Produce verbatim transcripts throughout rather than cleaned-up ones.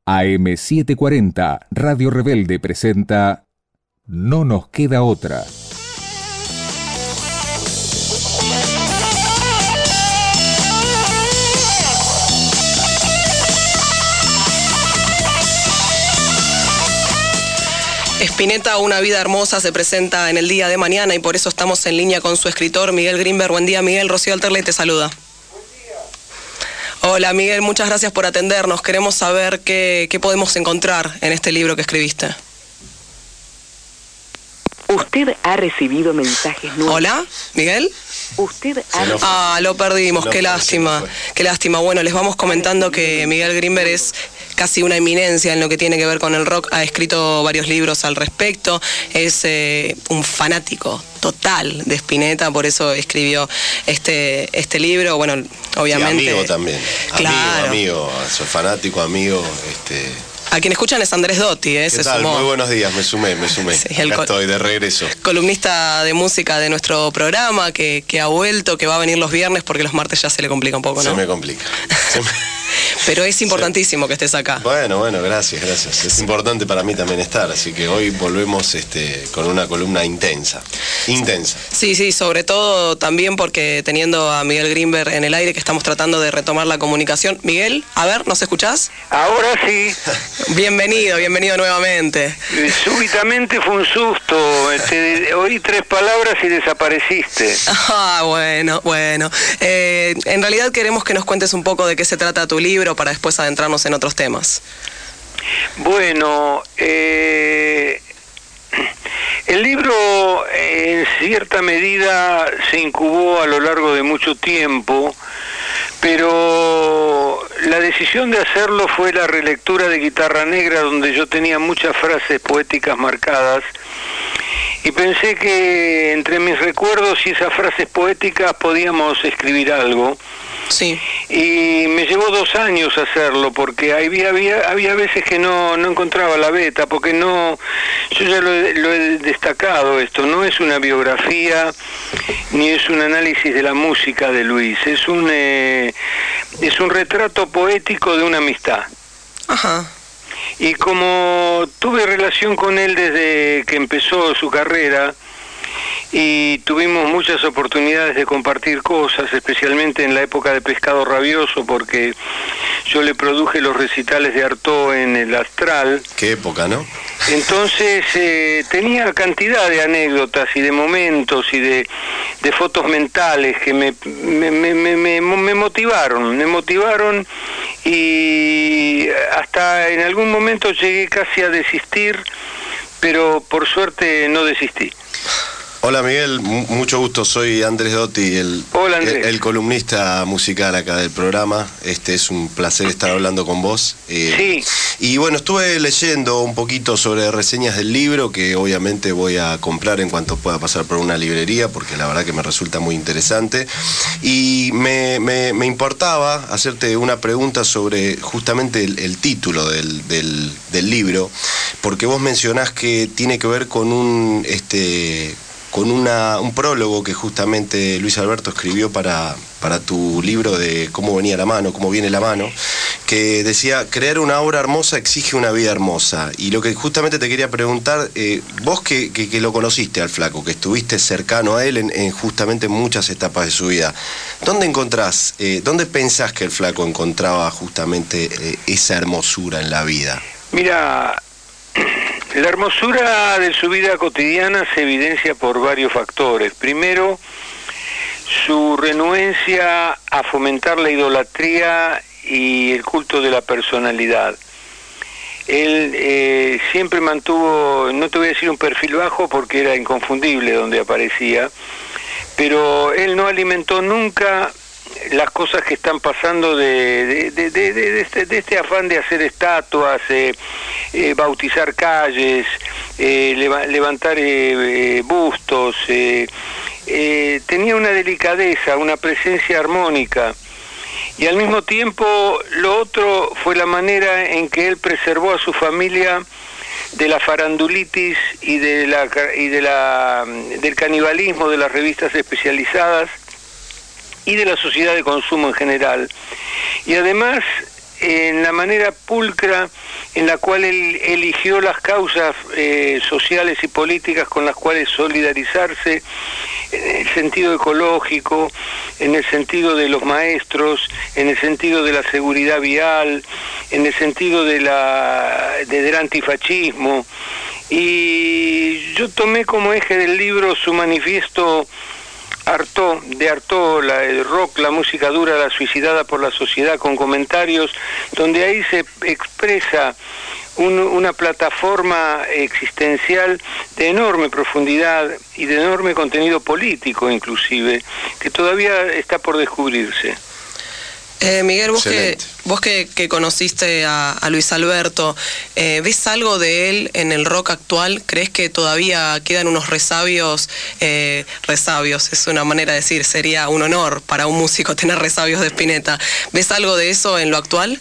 A eme setecientos cuarenta, Radio Rebelde presenta No nos queda otra. Spinetta, una vida hermosa, se presenta en el día de mañana y por eso estamos en línea con su escritor, Miguel Grimberg. Buen día, Miguel. Rocío Alterley te saluda. Hola, Miguel, muchas gracias por atendernos. Queremos saber qué, qué podemos encontrar en este libro que escribiste. Usted ha recibido mensajes nuevos. Hola, Miguel. Usted ha... Lo ah, lo perdimos, lo qué fue, lástima, qué lástima. Bueno, les vamos comentando que Miguel Grimberg es casi una eminencia en lo que tiene que ver con el rock. Ha escrito varios libros al respecto. Es eh, un fanático total de Spinetta, por eso escribió este este libro. Bueno, obviamente. Y amigo también. Claro. Amigo, amigo, soy fanático, amigo, este. A quien escuchan es Andrés Dotti, ¿eh? ¿Qué tal? Muy buenos días, me sumé, me sumé. Sí, el Acá estoy de regreso. Columnista de música de nuestro programa, que, que ha vuelto, que va a venir los viernes porque los martes ya se le complica un poco, ¿no? Se me complica. Se me... Pero es importantísimo sí. que estés acá. Bueno, bueno, gracias, gracias. Es importante para mí también estar, así que hoy volvemos este, con una columna intensa. Intensa. Sí, sí, sobre todo también porque teniendo a Miguel Grimberg en el aire, que estamos tratando de retomar la comunicación. Miguel, a ver, ¿nos escuchás? Ahora sí. Bienvenido, bienvenido nuevamente. Súbitamente fue un susto. Te oí tres palabras y desapareciste. Ah, bueno, bueno. Eh, en realidad queremos que nos cuentes un poco de qué se trata tu libro para después adentrarnos en otros temas. Bueno, eh, el libro en cierta medida se incubó a lo largo de mucho tiempo, pero la decisión de hacerlo fue la relectura de Guitarra Negra, donde yo tenía muchas frases poéticas marcadas, y pensé que entre mis recuerdos y esas frases poéticas podíamos escribir algo. Sí. Y me llevó dos años hacerlo, porque había, había, había veces que no, no encontraba la beta, porque no, yo ya lo he, lo he destacado esto, no es una biografía, ni es un análisis de la música de Luis, es un, eh, es un retrato poético de una amistad. Ajá. Y como tuve relación con él desde que empezó su carrera, y tuvimos muchas oportunidades de compartir cosas, especialmente en la época de Pescado Rabioso, porque yo le produje los recitales de Artaud en el Astral. Qué época, ¿no? Entonces eh, tenía cantidad de anécdotas y de momentos y de, de fotos mentales que me, me, me, me, me motivaron, me motivaron y hasta en algún momento llegué casi a desistir, pero por suerte no desistí. Hola Miguel, M- mucho gusto, soy Andrés Dotti, el, Hola, Andrés. el, el columnista musical acá del programa. Este es un placer estar hablando con vos. Eh, sí. Y bueno, estuve leyendo un poquito sobre reseñas del libro, que obviamente voy a comprar en cuanto pueda pasar por una librería, porque la verdad que me resulta muy interesante. Y me, me, me importaba hacerte una pregunta sobre justamente el, el título del, del, del libro, porque vos mencionás que tiene que ver con un... este con una, un prólogo que justamente Luis Alberto escribió para, para tu libro de Cómo venía la mano, cómo viene la mano, que decía, crear una obra hermosa exige una vida hermosa. Y lo que justamente te quería preguntar, eh, vos que, que, que lo conociste al flaco, que estuviste cercano a él en, en justamente muchas etapas de su vida, ¿dónde encontrás, eh, dónde pensás que el flaco encontraba justamente eh, esa hermosura en la vida? Mira, la hermosura de su vida cotidiana se evidencia por varios factores. Primero, su renuencia a fomentar la idolatría y el culto de la personalidad. Él eh, siempre mantuvo, no te voy a decir un perfil bajo porque era inconfundible donde aparecía, pero él no alimentó nunca las cosas que están pasando de, de, de, de, de, de, este, de este afán de hacer estatuas, eh, eh, bautizar calles, eh, leva, levantar eh, eh, bustos. Eh, eh, tenía una delicadeza, una presencia armónica. Y al mismo tiempo, lo otro fue la manera en que él preservó a su familia de la farandulitis y, de la, y de la, del canibalismo de las revistas especializadas y de la sociedad de consumo en general. Y además en la manera pulcra en la cual él eligió las causas eh, sociales y políticas con las cuales solidarizarse, en el sentido ecológico, en el sentido de los maestros, en el sentido de la seguridad vial, en el sentido de la, de, del antifascismo. Y yo tomé como eje del libro su manifiesto Artaud, de Artaud, la, el rock, la música dura, la suicidada por la sociedad, con comentarios, donde ahí se expresa un, una plataforma existencial de enorme profundidad y de enorme contenido político inclusive, que todavía está por descubrirse. Eh, Miguel, vos, que, vos que, que conociste a, a Luis Alberto, eh, ¿ves algo de él en el rock actual? ¿Crees que todavía quedan unos resabios? Eh, resabios, es una manera de decir, sería un honor para un músico tener resabios de Spinetta. ¿Ves algo de eso en lo actual?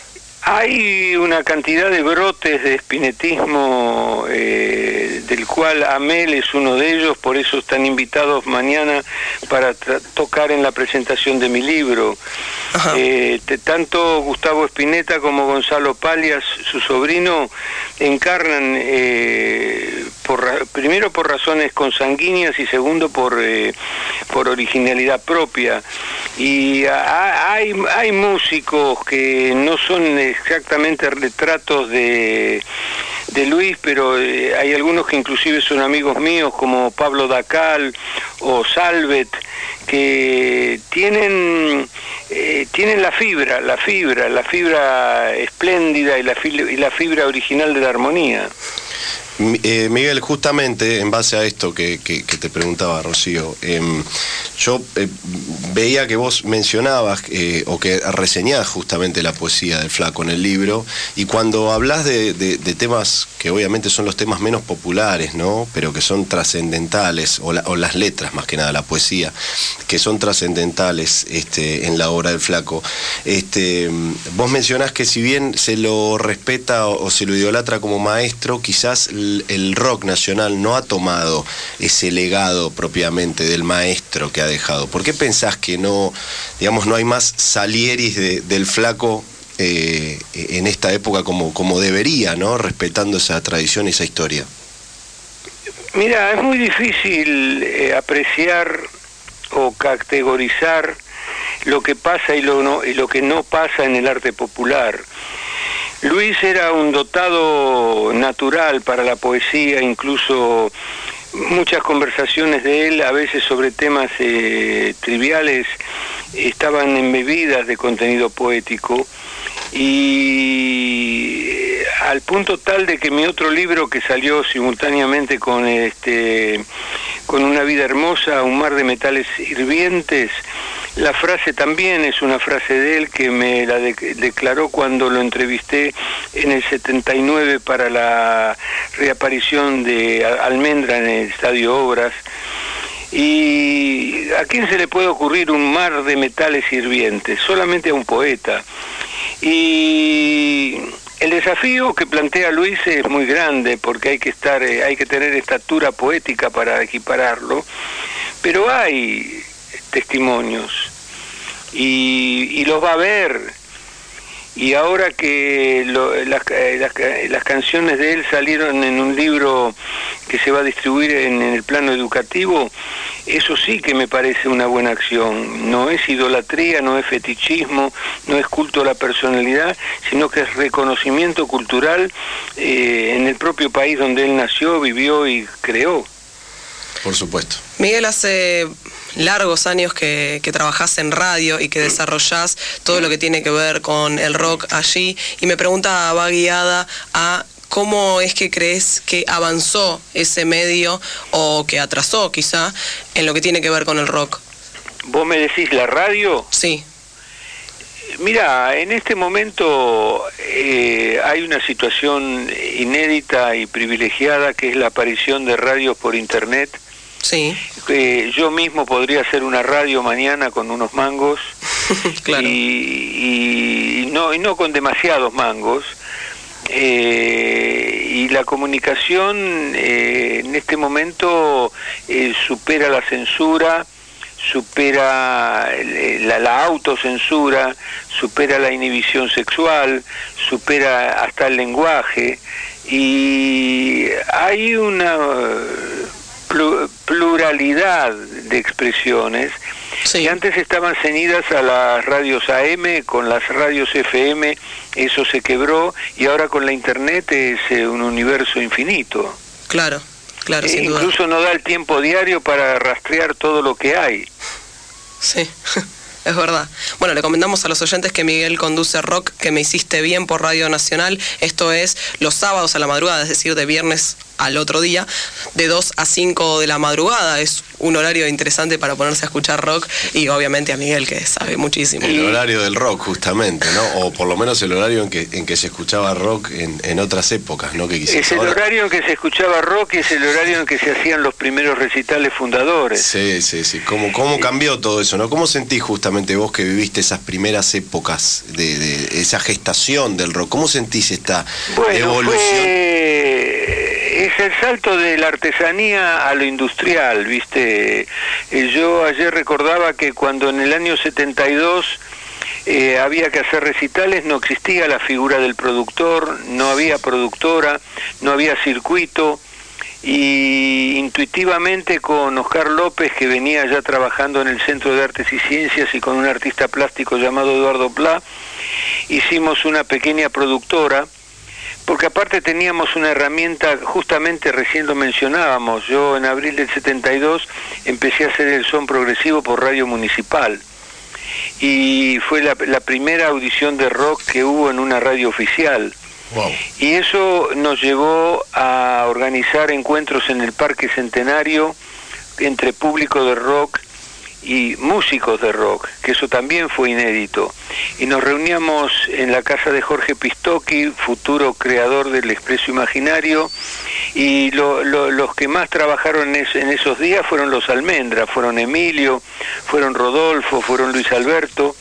Hay una cantidad de brotes de spinetismo, eh, del cual Amel es uno de ellos, por eso están invitados mañana para tocar en la presentación de mi libro. Eh, te, tanto Gustavo Spinetta como Gonzalo Palias, su sobrino, encarnan, eh, por, primero por razones consanguíneas y segundo por, eh, por originalidad propia. Y a, hay, hay músicos que no son exactamente retratos de, de Luis, pero eh, hay algunos que inclusive son amigos míos, como Pablo Dacal o Salvet, que tienen eh, tienen la fibra, la fibra, la fibra espléndida y la, fibra, y la fibra original de la armonía. Eh, Miguel, justamente en base a esto que, que, que te preguntaba Rocío, eh, yo eh, veía que vos mencionabas eh, o que reseñás justamente la poesía del Flaco en el libro, y cuando hablas de, de, de temas que obviamente son los temas menos populares, ¿no?, pero que son trascendentales, o, la, o las letras más que nada, la poesía, que son trascendentales este, en la obra del Flaco, este, vos mencionás que si bien se lo respeta o, o se lo idolatra como maestro, quizás el rock nacional no ha tomado ese legado propiamente del maestro que ha dejado. ¿Por qué pensás que no, digamos, no hay más Salieris de, del Flaco eh, en esta época como, como debería, ¿no?, respetando esa tradición y esa historia? Mira, es muy difícil eh, apreciar o categorizar lo que pasa y lo, no, y lo que no pasa en el arte popular. Luis era un dotado natural para la poesía, incluso muchas conversaciones de él, a veces sobre temas eh, triviales, estaban embebidas de contenido poético, y al punto tal de que mi otro libro, que salió simultáneamente con este con Una vida hermosa, Un mar de metales hirvientes, la frase también es una frase de él que me la de declaró cuando lo entrevisté en el setenta y nueve para la reaparición de Almendra en el Estadio Obras. ¿Y a quién se le puede ocurrir un mar de metales hirvientes? Solamente a un poeta. Y el desafío que plantea Luis es muy grande, porque hay que estar, hay que tener estatura poética para equipararlo, pero hay testimonios y, y los va a ver, y ahora que lo, las, las, las canciones de él salieron en un libro que se va a distribuir en, en el plano educativo, eso sí que me parece una buena acción. No es idolatría, no es fetichismo, no es culto a la personalidad, sino que es reconocimiento cultural eh, en el propio país donde él nació, vivió y creó. Por supuesto. Miguel, hace largos años que, que trabajás en radio y que desarrollás todo lo que tiene que ver con el rock allí, y me pregunta, va guiada a cómo es que crees que avanzó ese medio, o que atrasó quizá, en lo que tiene que ver con el rock. ¿Vos me decís la radio? Sí. Mira, en este momento eh, hay una situación inédita y privilegiada, que es la aparición de radios por internet. Sí. Eh, yo mismo podría hacer una radio mañana con unos mangos. Claro. y, y, no, y no con demasiados mangos. Eh, y la comunicación eh, en este momento eh, supera la censura, supera la, la autocensura, supera la inhibición sexual, supera hasta el lenguaje, y hay una pluralidad de expresiones. Sí. Que antes estaban ceñidas a las radios A M, con las radios F M eso se quebró, y ahora con la internet es eh, un universo infinito. Claro, claro, e sin duda. Incluso no da el tiempo diario para rastrear todo lo que hay. Sí. Es verdad. Bueno, le comentamos a los oyentes que Miguel conduce Rock que me hiciste bien por Radio Nacional. Esto es los sábados a la madrugada, es decir, de viernes al otro día, de dos a cinco de la madrugada. Es un horario interesante para ponerse a escuchar rock, y obviamente a Miguel, que sabe muchísimo. El horario del rock, justamente, ¿no? O por lo menos el horario en que en que se escuchaba rock en, en otras épocas, ¿no? Que quizás es el ahora... horario en que se escuchaba rock, y es el horario en que se hacían los primeros recitales fundadores. Sí, sí, sí. ¿Cómo, cómo cambió todo eso, no? ¿Cómo sentís justamente vos que viviste esas primeras épocas de, de esa gestación del rock? ¿Cómo sentís esta bueno, evolución? Fue... Es el salto de la artesanía a lo industrial, ¿viste? Eh, yo ayer recordaba que cuando en el año setenta y dos eh, había que hacer recitales, no existía la figura del productor, no había productora, no había circuito, y intuitivamente con Oscar López, que venía ya trabajando en el Centro de Artes y Ciencias, y con un artista plástico llamado Eduardo Plá, hicimos una pequeña productora, porque aparte teníamos una herramienta, justamente recién lo mencionábamos, yo en abril del setenta y dos empecé a hacer el son progresivo por Radio Municipal, y fue la, la primera audición de rock que hubo en una radio oficial. Wow. Y eso nos llevó a organizar encuentros en el Parque Centenario entre público de rock y músicos de rock, que eso también fue inédito, y nos reuníamos en la casa de Jorge Pistocchi, futuro creador del Expreso Imaginario, y lo, lo, los que más trabajaron en, es, en esos días fueron los Almendra, fueron Emilio, fueron Rodolfo, fueron Luis Alberto,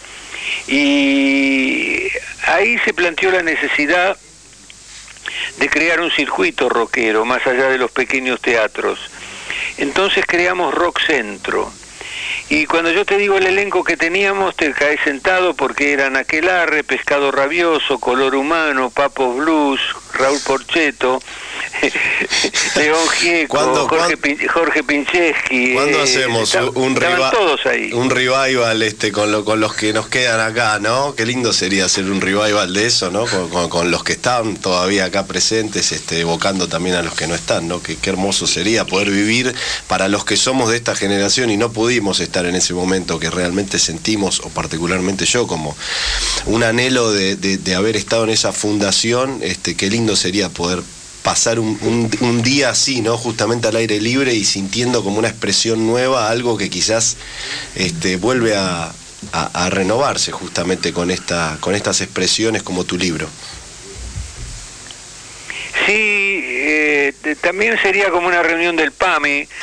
y ahí se planteó la necesidad de crear un circuito rockero más allá de los pequeños teatros. Entonces creamos Rock Centro. Y cuando yo te digo el elenco que teníamos, te caes sentado, porque eran Aquelarre, Pescado Rabioso, Color Humano, Papos Blues, Raúl Porcheto, León Gieco, Jorge, Pin, Jorge Pincheski. ¿Cuándo eh, hacemos está, un, riva todos ahí. un revival este con, lo, con los que nos quedan acá, ¿no? Qué lindo sería hacer un revival de eso, ¿no? Con, con, con los que están todavía acá presentes, este, evocando también a los que no están, ¿no? Qué, qué hermoso sería poder vivir para los que somos de esta generación y no pudimos estar en ese momento, que realmente sentimos, o particularmente yo, como un anhelo de, de, de haber estado en esa fundación. Este, qué lindo sería poder pasar un, un, un día así, ¿no? Justamente al aire libre y sintiendo como una expresión nueva, algo que quizás este, vuelve a, a, a renovarse justamente con, esta, con estas expresiones como tu libro. Sí, eh, también sería como una reunión del P A M I,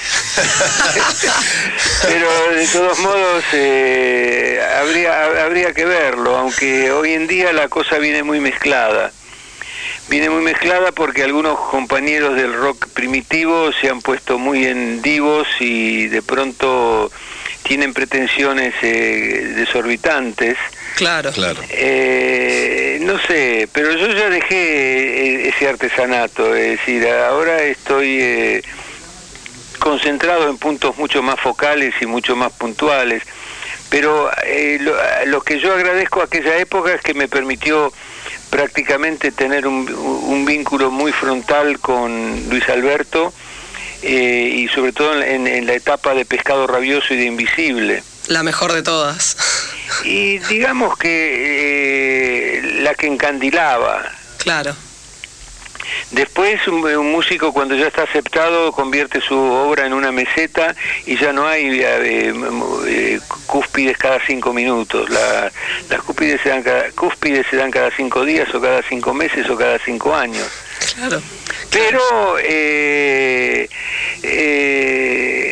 pero de todos modos eh, habría, habría que verlo, aunque hoy en día la cosa viene muy mezclada. Viene muy mezclada porque algunos compañeros del rock primitivo se han puesto muy en divos y de pronto tienen pretensiones eh, desorbitantes. Claro, claro. Eh, no sé, pero yo ya dejé ese artesanato, es decir, ahora estoy eh, concentrado en puntos mucho más focales y mucho más puntuales, pero eh, lo, lo que yo agradezco a aquella época es que me permitió prácticamente tener un, un vínculo muy frontal con Luis Alberto, eh, y sobre todo en, en la etapa de Pescado Rabioso y de Invisible. La mejor de todas. Y digamos que eh, la que encandilaba. Claro. Después un, un músico, cuando ya está aceptado, convierte su obra en una meseta y ya no hay eh, eh, cúspides cada cinco minutos. La, las cúspides se dan cada, cúspides se dan cada cinco días o cada cinco meses o cada cinco años. Claro. Pero eh, eh,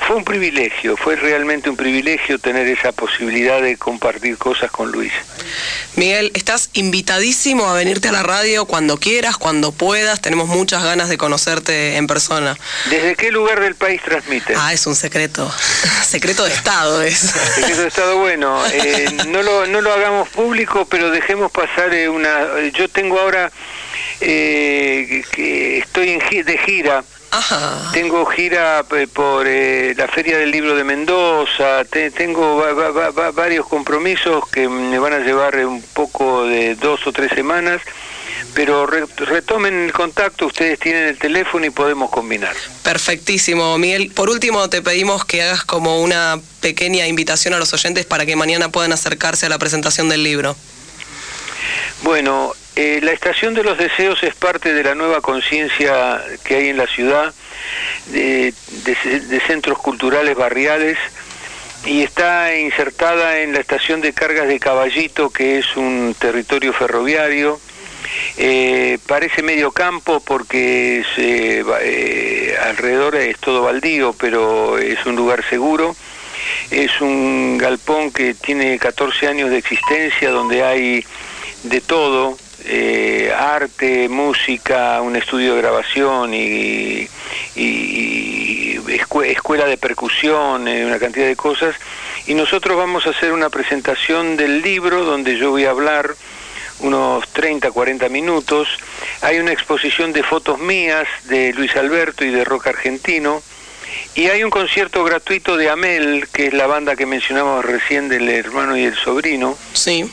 fue un privilegio, fue realmente un privilegio tener esa posibilidad de compartir cosas con Luis. Miguel, estás invitadísimo a venirte a la radio cuando quieras, cuando puedas. Tenemos muchas ganas de conocerte en persona. ¿Desde qué lugar del país transmiten? Ah, es un secreto. Secreto de Estado es. Secreto de Estado, bueno, eh, no, lo, no lo hagamos público, pero dejemos pasar eh, una... Yo tengo ahora... Eh, que estoy en gi- de gira. Ajá. Tengo gira por eh, la Feria del Libro de Mendoza, te, tengo va, va, va, varios compromisos que me van a llevar un poco de dos o tres semanas, pero re, retomen el contacto, ustedes tienen el teléfono y podemos combinar. Perfectísimo, Miguel. Por último, te pedimos que hagas como una pequeña invitación a los oyentes para que mañana puedan acercarse a la presentación del libro. Bueno, eh, la Estación de los Deseos es parte de la nueva conciencia que hay en la ciudad, de, de, de centros culturales barriales, y está insertada en la estación de cargas de Caballito, que es un territorio ferroviario. Eh, parece medio campo porque es, eh, eh, alrededor es todo baldío, pero es un lugar seguro. Es un galpón que tiene catorce años de existencia, donde hay de todo, eh, arte, música, un estudio de grabación y, y, y escu- escuela de percusión, eh, una cantidad de cosas. Y nosotros vamos a hacer una presentación del libro donde yo voy a hablar unos treinta, cuarenta minutos. Hay una exposición de fotos mías de Luis Alberto y de rock argentino. Y hay un concierto gratuito de Amel, que es la banda que mencionamos recién del hermano y el sobrino. Sí.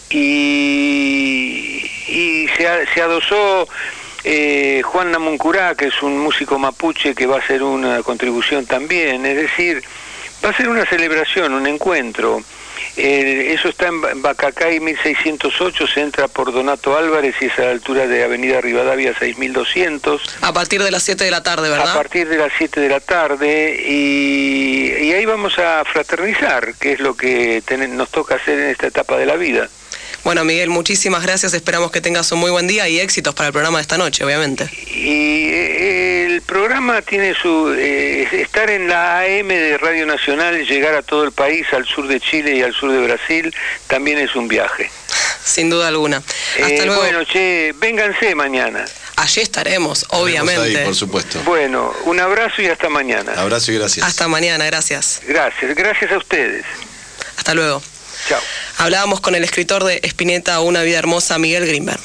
Y, y se, se adosó eh, Juan Namuncurá, que es un músico mapuche que va a hacer una contribución también. Es decir, va a ser una celebración, un encuentro. Eh, eso está en Bacacay mil seiscientos ocho, se entra por Donato Álvarez y es a la altura de Avenida Rivadavia seis mil doscientos. A partir de las siete de la tarde, ¿verdad? A partir de las siete de la tarde, y, y ahí vamos a fraternizar, que es lo que ten, nos toca hacer en esta etapa de la vida. Bueno, Miguel, muchísimas gracias. Esperamos que tengas un muy buen día y éxitos para el programa de esta noche, obviamente. Y eh, el programa tiene su... Eh, estar en la A M de Radio Nacional, llegar a todo el país, al sur de Chile y al sur de Brasil, también es un viaje. Sin duda alguna. Hasta Eh, luego. bueno, che, vénganse mañana. Allí estaremos, obviamente. Ahí, por supuesto. Bueno, un abrazo y hasta mañana. Abrazo y gracias. Hasta mañana, gracias. Gracias, gracias a ustedes. Hasta luego. Chao. Hablábamos con el escritor de Spinetta, Una vida hermosa, Miguel Grimberg.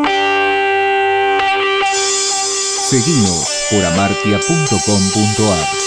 Seguinos por amartia punto com punto ar.